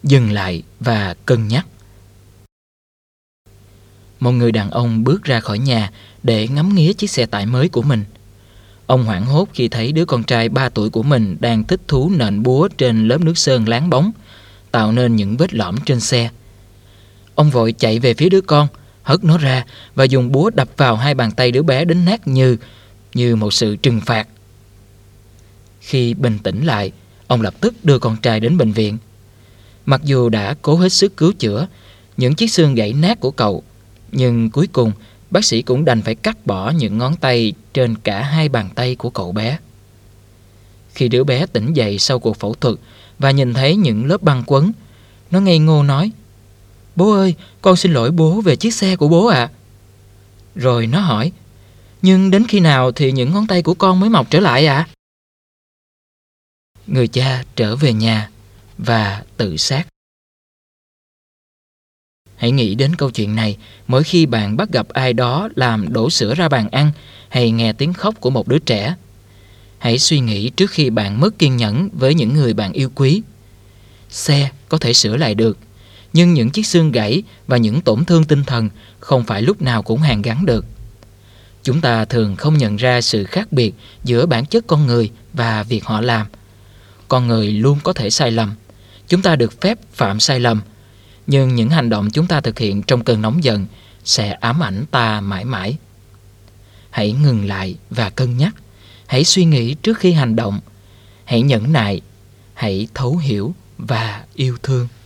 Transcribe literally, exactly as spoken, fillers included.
dừng lại và cân nhắc. Một người đàn ông bước ra khỏi nhà để ngắm nghía chiếc xe tải mới của mình. Ông hoảng hốt khi thấy đứa con trai ba tuổi của mình đang thích thú nện búa trên lớp nước sơn láng bóng, tạo nên những vết lõm trên xe. Ông vội chạy về phía đứa con, hất nó ra và dùng búa đập vào hai bàn tay đứa bé đến nát như như một sự trừng phạt. Khi bình tĩnh lại, ông lập tức đưa con trai đến bệnh viện. Mặc dù đã cố hết sức cứu chữa những chiếc xương gãy nát của cậu, nhưng cuối cùng bác sĩ cũng đành phải cắt bỏ những ngón tay trên cả hai bàn tay của cậu bé. Khi đứa bé tỉnh dậy sau cuộc phẫu thuật và nhìn thấy những lớp băng quấn, nó ngây ngô nói: "Bố ơi, con xin lỗi bố về chiếc xe của bố ạ." À. Rồi nó hỏi: "Nhưng đến khi nào thì những ngón tay của con mới mọc trở lại ạ?" À? Người cha trở về nhà và tự sát. Hãy nghĩ đến câu chuyện này mỗi khi bạn bắt gặp ai đó làm đổ sữa ra bàn ăn hay nghe tiếng khóc của một đứa trẻ. Hãy suy nghĩ trước khi bạn mất kiên nhẫn với những người bạn yêu quý. Xe có thể sửa lại được, nhưng những chiếc xương gãy và những tổn thương tinh thần không phải lúc nào cũng hàn gắn được. Chúng ta thường không nhận ra sự khác biệt giữa bản chất con người và việc họ làm. Con người luôn có thể sai lầm. Chúng ta được phép phạm sai lầm. Nhưng những hành động chúng ta thực hiện trong cơn nóng giận sẽ ám ảnh ta mãi mãi. Hãy ngừng lại và cân nhắc. Hãy suy nghĩ trước khi hành động. Hãy nhẫn nại. Hãy thấu hiểu và yêu thương.